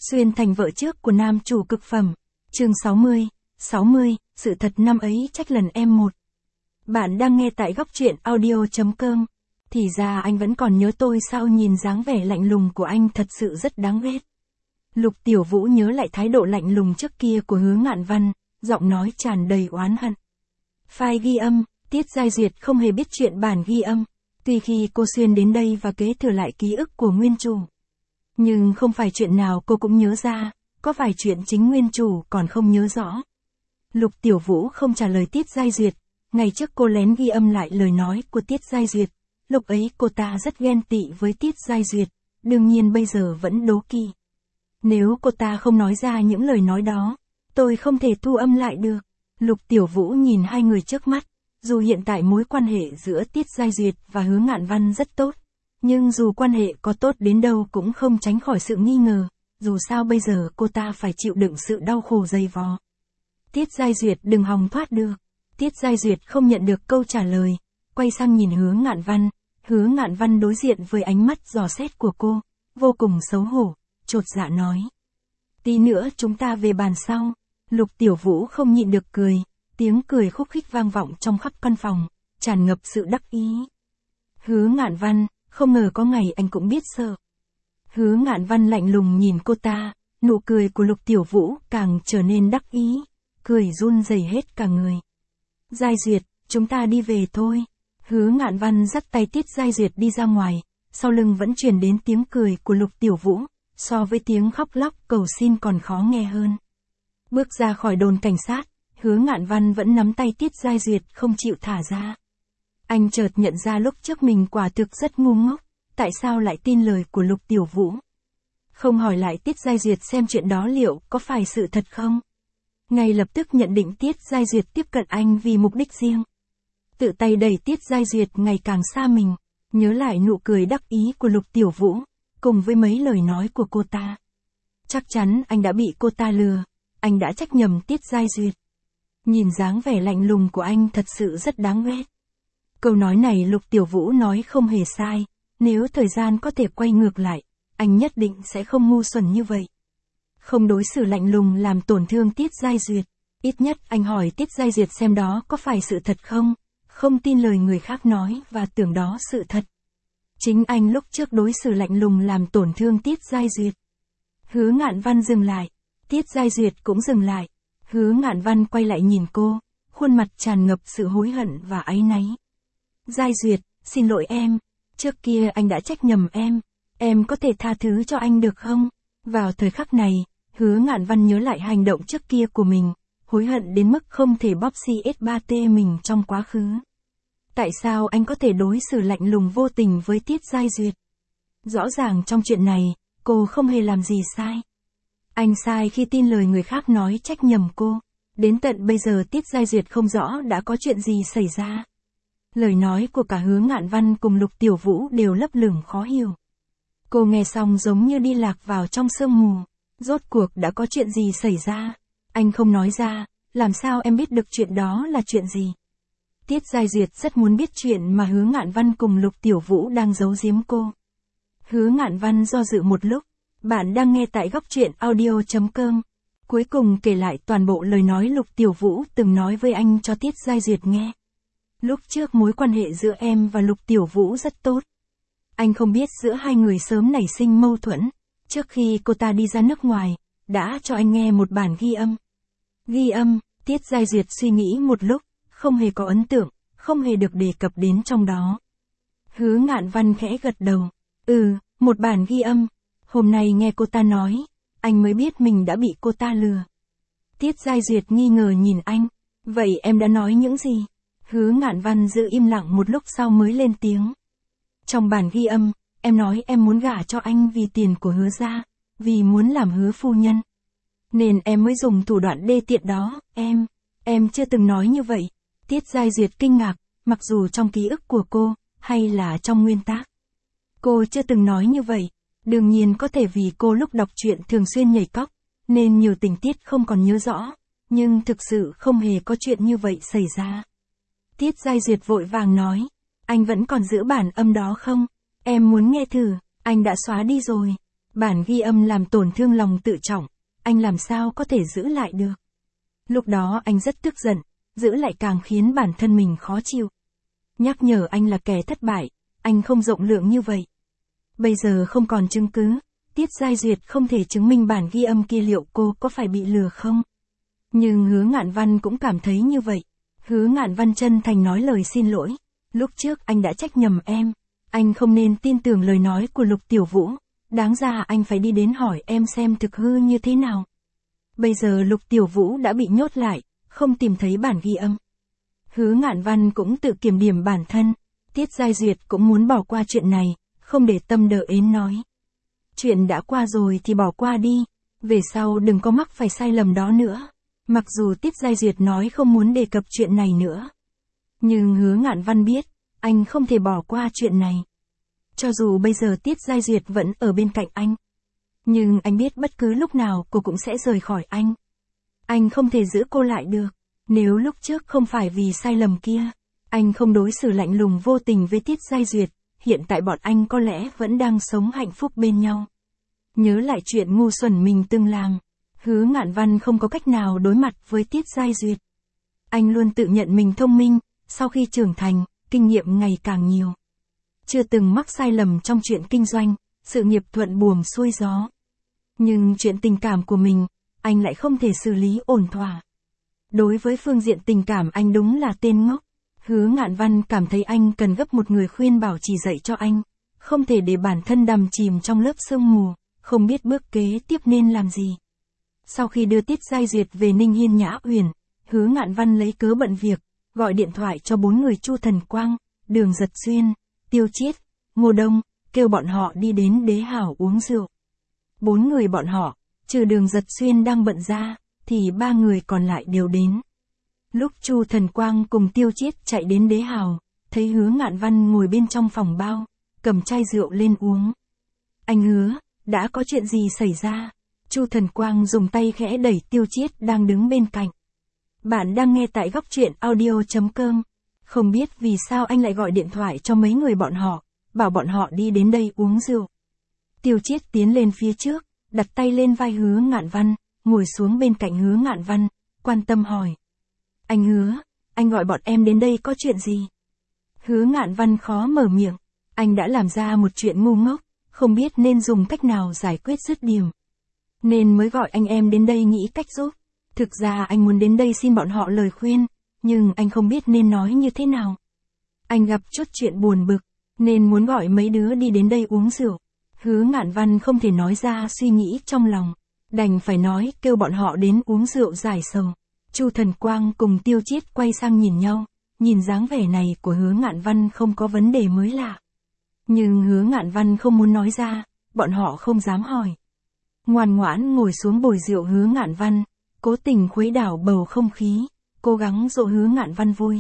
Xuyên thành vợ trước của nam chủ cực phẩm. Chương 60, sự thật năm ấy trách lần em một. Bạn đang nghe tại góc truyện audio.com. Thì ra anh vẫn còn nhớ tôi sao, nhìn dáng vẻ lạnh lùng của anh thật sự rất đáng ghét. Lục Tiểu Vũ nhớ lại thái độ lạnh lùng trước kia của Hứa Ngạn Văn, giọng nói tràn đầy oán hận. File ghi âm, Tiết Giai Duyệt không hề biết chuyện bản ghi âm. Tuy khi cô xuyên đến đây và kế thừa lại ký ức của nguyên chủ, nhưng không phải chuyện nào cô cũng nhớ ra, có vài chuyện chính nguyên chủ còn không nhớ rõ. Lục Tiểu Vũ không trả lời Tiết Giai Duyệt, ngày trước cô lén ghi âm lại lời nói của Tiết Giai Duyệt, lúc ấy cô ta rất ghen tị với Tiết Giai Duyệt, đương nhiên bây giờ vẫn đố kỵ. Nếu cô ta không nói ra những lời nói đó, tôi không thể thu âm lại được. Lục Tiểu Vũ nhìn hai người trước mắt, dù hiện tại mối quan hệ giữa Tiết Giai Duyệt và Hứa Ngạn Văn rất tốt, nhưng dù quan hệ có tốt đến đâu cũng không tránh khỏi sự nghi ngờ, dù sao bây giờ cô ta phải chịu đựng sự đau khổ dày vò. Tiết Giai Duyệt đừng hòng thoát được. Tiết Giai Duyệt không nhận được câu trả lời, quay sang nhìn Hứa Ngạn Văn. Hứa Ngạn Văn đối diện với ánh mắt dò xét của cô, vô cùng xấu hổ, chột dạ nói. Tí nữa chúng ta về bàn sau. Lục Tiểu Vũ không nhịn được cười, tiếng cười khúc khích vang vọng trong khắp căn phòng, tràn ngập sự đắc ý. Hứa Ngạn Văn, không ngờ có ngày anh cũng biết sợ. Hứa Ngạn Văn lạnh lùng nhìn cô ta, nụ cười của Lục Tiểu Vũ càng trở nên đắc ý, cười run rẩy hết cả người. Giai Duyệt, chúng ta đi về thôi. Hứa Ngạn Văn dắt tay Tiết Giai Duyệt đi ra ngoài, sau lưng vẫn truyền đến tiếng cười của Lục Tiểu Vũ, so với tiếng khóc lóc cầu xin còn khó nghe hơn. Bước ra khỏi đồn cảnh sát, Hứa Ngạn Văn vẫn nắm tay Tiết Giai Duyệt không chịu thả ra. Anh chợt nhận ra lúc trước mình quả thực rất ngu ngốc, tại sao lại tin lời của Lục Tiểu Vũ. Không hỏi lại Tiết Giai Duyệt xem chuyện đó liệu có phải sự thật không. Ngay lập tức nhận định Tiết Giai Duyệt tiếp cận anh vì mục đích riêng. Tự tay đẩy Tiết Giai Duyệt ngày càng xa mình, nhớ lại nụ cười đắc ý của Lục Tiểu Vũ, cùng với mấy lời nói của cô ta. Chắc chắn anh đã bị cô ta lừa, anh đã trách nhầm Tiết Giai Duyệt. Nhìn dáng vẻ lạnh lùng của anh thật sự rất đáng ghét. Câu nói này Lục Tiểu Vũ nói không hề sai, nếu thời gian có thể quay ngược lại, anh nhất định sẽ không ngu xuẩn như vậy. Không đối xử lạnh lùng làm tổn thương Tiết Giai Duyệt, ít nhất anh hỏi Tiết Giai Duyệt xem đó có phải sự thật không, không tin lời người khác nói và tưởng đó sự thật. Chính anh lúc trước đối xử lạnh lùng làm tổn thương Tiết Giai Duyệt. Hứa Ngạn Văn dừng lại, Tiết Giai Duyệt cũng dừng lại. Hứa Ngạn Văn quay lại nhìn cô, khuôn mặt tràn ngập sự hối hận và áy náy. Giai Duyệt, xin lỗi em, trước kia anh đã trách nhầm em có thể tha thứ cho anh được không? Vào thời khắc này, Hứa Ngạn Văn nhớ lại hành động trước kia của mình, hối hận đến mức không thể bóp CS3T mình trong quá khứ. Tại sao anh có thể đối xử lạnh lùng vô tình với Tiết Giai Duyệt? Rõ ràng trong chuyện này, cô không hề làm gì sai. Anh sai khi tin lời người khác nói trách nhầm cô. Đến tận bây giờ Tiết Giai Duyệt không rõ đã có chuyện gì xảy ra. Lời nói của cả Hứa Ngạn Văn cùng Lục Tiểu Vũ đều lấp lửng khó hiểu. Cô nghe xong giống như đi lạc vào trong sương mù. Rốt cuộc đã có chuyện gì xảy ra? Anh không nói ra, làm sao em biết được chuyện đó là chuyện gì? Tiết Giai Duyệt rất muốn biết chuyện mà Hứa Ngạn Văn cùng Lục Tiểu Vũ đang giấu giếm cô. Hứa Ngạn Văn do dự một lúc. Bạn đang nghe tại góc truyện audio.com. Cuối cùng kể lại toàn bộ lời nói Lục Tiểu Vũ từng nói với anh cho Tiết Giai Duyệt nghe. Lúc trước mối quan hệ giữa em và Lục Tiểu Vũ rất tốt. Anh không biết giữa hai người sớm nảy sinh mâu thuẫn. Trước khi cô ta đi ra nước ngoài, đã cho anh nghe một bản ghi âm. Ghi âm, Tiết Giai Duyệt suy nghĩ một lúc, không hề có ấn tượng, không hề được đề cập đến trong đó. Hứa Ngạn Văn khẽ gật đầu. Một bản ghi âm. Hôm nay nghe cô ta nói, anh mới biết mình đã bị cô ta lừa. Tiết Giai Duyệt nghi ngờ nhìn anh. Vậy em đã nói những gì? Hứa Ngạn Văn giữ im lặng một lúc sau mới lên tiếng. Trong bản ghi âm, em nói em muốn gả cho anh vì tiền của Hứa gia, vì muốn làm Hứa phu nhân. Nên em mới dùng thủ đoạn đê tiện đó, em chưa từng nói như vậy. Tiết Giai Duyệt kinh ngạc, mặc dù trong ký ức của cô, hay là trong nguyên tắc, cô chưa từng nói như vậy. Đương nhiên có thể vì cô lúc đọc truyện thường xuyên nhảy cóc, nên nhiều tình tiết không còn nhớ rõ, nhưng thực sự không hề có chuyện như vậy xảy ra. Tiết Giai Duyệt vội vàng nói, anh vẫn còn giữ bản âm đó không? Em muốn nghe thử, anh đã xóa đi rồi. Bản ghi âm làm tổn thương lòng tự trọng, anh làm sao có thể giữ lại được. Lúc đó anh rất tức giận, giữ lại càng khiến bản thân mình khó chịu. Nhắc nhở anh là kẻ thất bại, anh không rộng lượng như vậy. Bây giờ không còn chứng cứ, Tiết Giai Duyệt không thể chứng minh bản ghi âm kia liệu cô có phải bị lừa không. Nhưng Hứa Ngạn Văn cũng cảm thấy như vậy. Hứa Ngạn Văn chân thành nói lời xin lỗi. Lúc trước anh đã trách nhầm em. Anh không nên tin tưởng lời nói của Lục Tiểu Vũ. Đáng ra anh phải đi đến hỏi em xem thực hư như thế nào. Bây giờ Lục Tiểu Vũ đã bị nhốt lại, không tìm thấy bản ghi âm. Hứa Ngạn Văn cũng tự kiểm điểm bản thân. Tiết Giai Duyệt cũng muốn bỏ qua chuyện này, không để tâm đờ ến nói. Chuyện đã qua rồi thì bỏ qua đi, về sau đừng có mắc phải sai lầm đó nữa. Mặc dù Tiết Giai Duyệt nói không muốn đề cập chuyện này nữa. Nhưng Hứa Ngạn Văn biết, anh không thể bỏ qua chuyện này. Cho dù bây giờ Tiết Giai Duyệt vẫn ở bên cạnh anh. Nhưng anh biết bất cứ lúc nào cô cũng sẽ rời khỏi anh. Anh không thể giữ cô lại được. Nếu lúc trước không phải vì sai lầm kia, anh không đối xử lạnh lùng vô tình với Tiết Giai Duyệt, hiện tại bọn anh có lẽ vẫn đang sống hạnh phúc bên nhau. Nhớ lại chuyện ngu xuẩn mình từng làm, Hứa Ngạn Văn không có cách nào đối mặt với Tiết Giai Duyệt. Anh luôn tự nhận mình thông minh, sau khi trưởng thành, kinh nghiệm ngày càng nhiều. Chưa từng mắc sai lầm trong chuyện kinh doanh, sự nghiệp thuận buồm xuôi gió. Nhưng chuyện tình cảm của mình, anh lại không thể xử lý ổn thỏa. Đối với phương diện tình cảm anh đúng là tên ngốc. Hứa Ngạn Văn cảm thấy anh cần gấp một người khuyên bảo chỉ dạy cho anh. Không thể để bản thân đắm chìm trong lớp sương mù, không biết bước kế tiếp nên làm gì. Sau khi đưa Tiết Giai Duyệt về Ninh Hiên Nhã Uyển, Hứa Ngạn Văn lấy cớ bận việc, gọi điện thoại cho 4 người Chu Thần Quang, Đường Giật Xuyên, Tiêu Chiết, Ngô Đông, kêu bọn họ đi đến Đế Hào uống rượu. 4 người bọn họ, trừ Đường Giật Xuyên đang bận ra, thì 3 người còn lại đều đến. Lúc Chu Thần Quang cùng Tiêu Chiết chạy đến Đế Hào, thấy Hứa Ngạn Văn ngồi bên trong phòng bao, cầm chai rượu lên uống. Anh Hứa, đã có chuyện gì xảy ra? Chu Thần Quang dùng tay khẽ đẩy Tiêu Chiết đang đứng bên cạnh. Bạn đang nghe tại góc truyện audio.com. Không biết vì sao anh lại gọi điện thoại cho mấy người bọn họ, bảo bọn họ đi đến đây uống rượu. Tiêu Chiết tiến lên phía trước, đặt tay lên vai Hứa Ngạn Văn, ngồi xuống bên cạnh Hứa Ngạn Văn, quan tâm hỏi. Anh Hứa, anh gọi bọn em đến đây có chuyện gì? Hứa Ngạn Văn khó mở miệng, anh đã làm ra một chuyện ngu ngốc, không biết nên dùng cách nào giải quyết dứt điểm. Nên mới gọi anh em đến đây nghĩ cách giúp. Thực ra anh muốn đến đây xin bọn họ lời khuyên, nhưng anh không biết nên nói như thế nào. Anh gặp chút chuyện buồn bực, nên muốn gọi mấy đứa đi đến đây uống rượu. Hứa Ngạn Văn không thể nói ra suy nghĩ trong lòng, đành phải nói kêu bọn họ đến uống rượu giải sầu. Chu Thần Quang cùng Tiêu Chiết quay sang nhìn nhau, nhìn dáng vẻ này của Hứa Ngạn Văn không có vấn đề mới lạ. Nhưng Hứa Ngạn Văn không muốn nói ra, bọn họ không dám hỏi. Ngoan ngoãn ngồi xuống bồi rượu Hứa Ngạn Văn, cố tình khuấy đảo bầu không khí, cố gắng dỗ Hứa Ngạn Văn vui.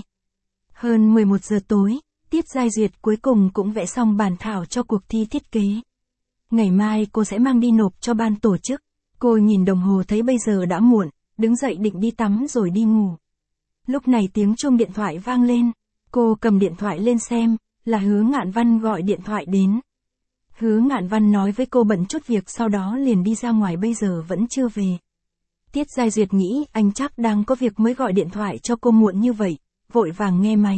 Hơn 11 giờ tối, Tiết Giai Duyệt cuối cùng cũng vẽ xong bản thảo cho cuộc thi thiết kế. Ngày mai cô sẽ mang đi nộp cho ban tổ chức. Cô nhìn đồng hồ thấy bây giờ đã muộn, đứng dậy định đi tắm rồi đi ngủ. Lúc này tiếng chuông điện thoại vang lên, cô cầm điện thoại lên xem, là Hứa Ngạn Văn gọi điện thoại đến. Hứa Ngạn Văn nói với cô bận chút việc sau đó liền đi ra ngoài bây giờ vẫn chưa về. Tiết Giai Duyệt nghĩ anh chắc đang có việc mới gọi điện thoại cho cô muộn như vậy, vội vàng nghe máy.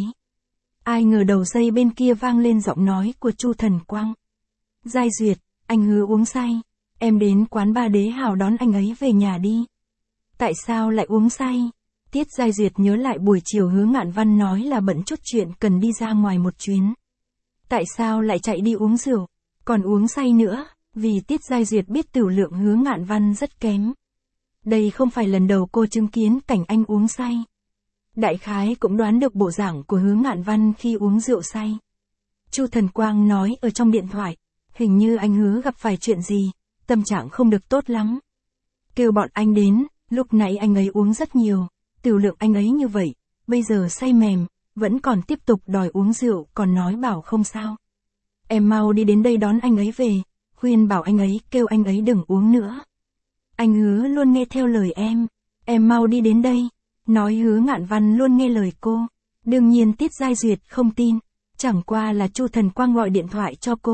Ai ngờ đầu dây bên kia vang lên giọng nói của Chu Thần Quang. Giai Duyệt, anh Hứa uống say, em đến quán ba Đế Hào đón anh ấy về nhà đi. Tại sao lại uống say? Tiết Giai Duyệt nhớ lại buổi chiều Hứa Ngạn Văn nói là bận chút chuyện cần đi ra ngoài một chuyến. Tại sao lại chạy đi uống rượu, còn uống say nữa, vì Tiết Giai Duyệt biết tửu lượng Hứa Ngạn Văn rất kém. Đây không phải lần đầu cô chứng kiến cảnh anh uống say. Đại khái cũng đoán được bộ dạng của Hứa Ngạn Văn khi uống rượu say. Chu Thần Quang nói ở trong điện thoại, hình như anh Hứa gặp phải chuyện gì, tâm trạng không được tốt lắm. Kêu bọn anh đến, lúc nãy anh ấy uống rất nhiều, tửu lượng anh ấy như vậy, bây giờ say mềm, vẫn còn tiếp tục đòi uống rượu còn nói bảo không sao. Em mau đi đến đây đón anh ấy về, khuyên bảo anh ấy kêu anh ấy đừng uống nữa. Anh Hứa luôn nghe theo lời em mau đi đến đây. Nói Hứa Ngạn Văn luôn nghe lời cô. Đương nhiên Tiết Giai Duyệt không tin, chẳng qua là Chu Thần Quang gọi điện thoại cho cô.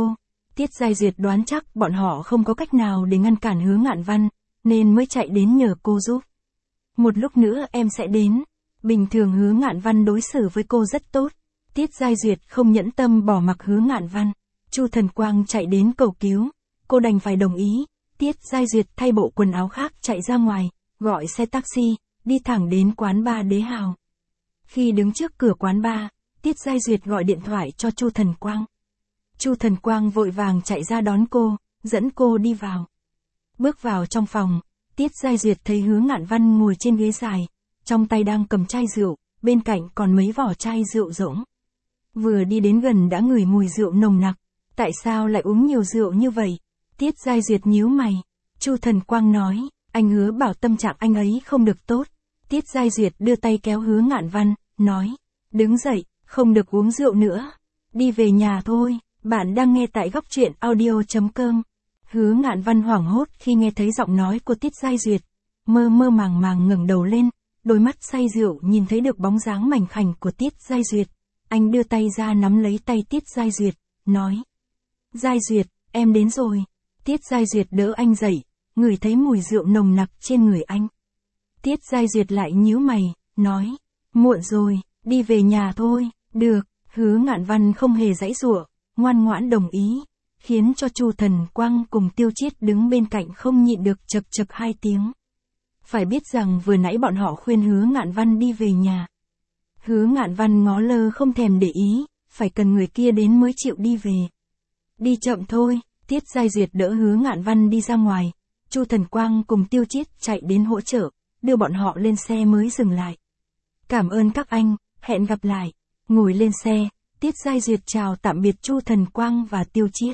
Tiết Giai Duyệt đoán chắc bọn họ không có cách nào để ngăn cản Hứa Ngạn Văn, nên mới chạy đến nhờ cô giúp. Một lúc nữa em sẽ đến. Bình thường Hứa Ngạn Văn đối xử với cô rất tốt. Tiết Giai Duyệt không nhẫn tâm bỏ mặc Hứa Ngạn Văn. Chu Thần Quang chạy đến cầu cứu. Cô đành phải đồng ý. Tiết Giai Duyệt thay bộ quần áo khác chạy ra ngoài, gọi xe taxi, đi thẳng đến quán bar Đế Hào. Khi đứng trước cửa quán bar, Tiết Giai Duyệt gọi điện thoại cho Chu Thần Quang. Chu Thần Quang vội vàng chạy ra đón cô, dẫn cô đi vào. Bước vào trong phòng, Tiết Giai Duyệt thấy Hứa Ngạn Văn ngồi trên ghế dài, trong tay đang cầm chai rượu, bên cạnh còn mấy vỏ chai rượu rỗng. Vừa đi đến gần đã ngửi mùi rượu nồng nặc, tại sao lại uống nhiều rượu như vậy? Tiết Giai Duyệt nhíu mày. Chu Thần Quang nói, anh Hứa bảo tâm trạng anh ấy không được tốt. Tiết Giai Duyệt đưa tay kéo Hứa Ngạn Văn, nói, đứng dậy, không được uống rượu nữa. Đi về nhà thôi. Bạn đang nghe tại góc truyện audio.com. Hứa Ngạn Văn hoảng hốt khi nghe thấy giọng nói của Tiết Giai Duyệt. Mơ mơ màng màng ngẩng đầu lên, đôi mắt say rượu nhìn thấy được bóng dáng mảnh khảnh của Tiết Giai Duyệt. Anh đưa tay ra nắm lấy tay Tiết Giai Duyệt, nói, Giai Duyệt, em đến rồi. Tiết Giai Duyệt đỡ anh dậy, ngửi thấy mùi rượu nồng nặc trên người anh. Tiết Giai Duyệt lại nhíu mày, nói, muộn rồi, đi về nhà thôi. Được. Hứa Ngạn Văn không hề giãy giụa, ngoan ngoãn đồng ý, khiến cho Chu Thần Quang cùng Tiêu Chiết đứng bên cạnh không nhịn được chậc chậc hai tiếng. Phải biết rằng vừa nãy bọn họ khuyên Hứa Ngạn Văn đi về nhà. Hứa Ngạn Văn ngó lơ không thèm để ý, phải cần người kia đến mới chịu đi về. Đi chậm thôi. Tiết Giai Duyệt đỡ Hứa Ngạn Văn đi ra ngoài, Chu Thần Quang cùng Tiêu Chiết chạy đến hỗ trợ, đưa bọn họ lên xe mới dừng lại. Cảm ơn các anh, hẹn gặp lại. Ngồi lên xe, Tiết Giai Duyệt chào tạm biệt Chu Thần Quang và Tiêu Chiết.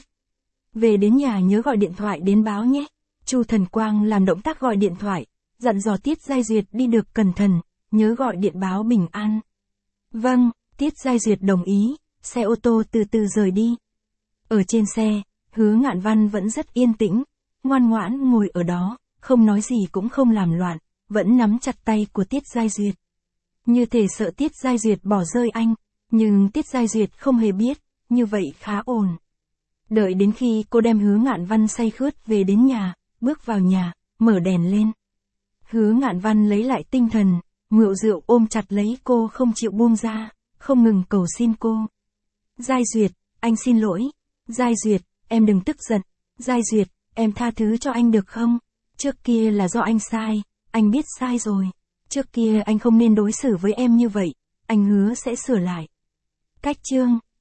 Về đến nhà nhớ gọi điện thoại đến báo nhé. Chu Thần Quang làm động tác gọi điện thoại, dặn dò Tiết Giai Duyệt đi được cẩn thận, nhớ gọi điện báo bình an. Vâng, Tiết Giai Duyệt đồng ý, xe ô tô từ từ rời đi. Ở trên xe, Hứa Ngạn Văn vẫn rất yên tĩnh, ngoan ngoãn ngồi ở đó, không nói gì cũng không làm loạn, vẫn nắm chặt tay của Tiết Giai Duyệt. Như thể sợ Tiết Giai Duyệt bỏ rơi anh, nhưng Tiết Giai Duyệt không hề biết, như vậy khá ổn. Đợi đến khi cô đem Hứa Ngạn Văn say khướt về đến nhà, bước vào nhà, mở đèn lên. Hứa Ngạn Văn lấy lại tinh thần, ngựu rượu ôm chặt lấy cô không chịu buông ra, không ngừng cầu xin cô. Giai Duyệt, anh xin lỗi. Giai Duyệt, em đừng tức giận. Giai Duyệt, em tha thứ cho anh được không? Trước kia là do anh sai, anh biết sai rồi. Trước kia anh không nên đối xử với em như vậy, anh hứa sẽ sửa lại. Cách chương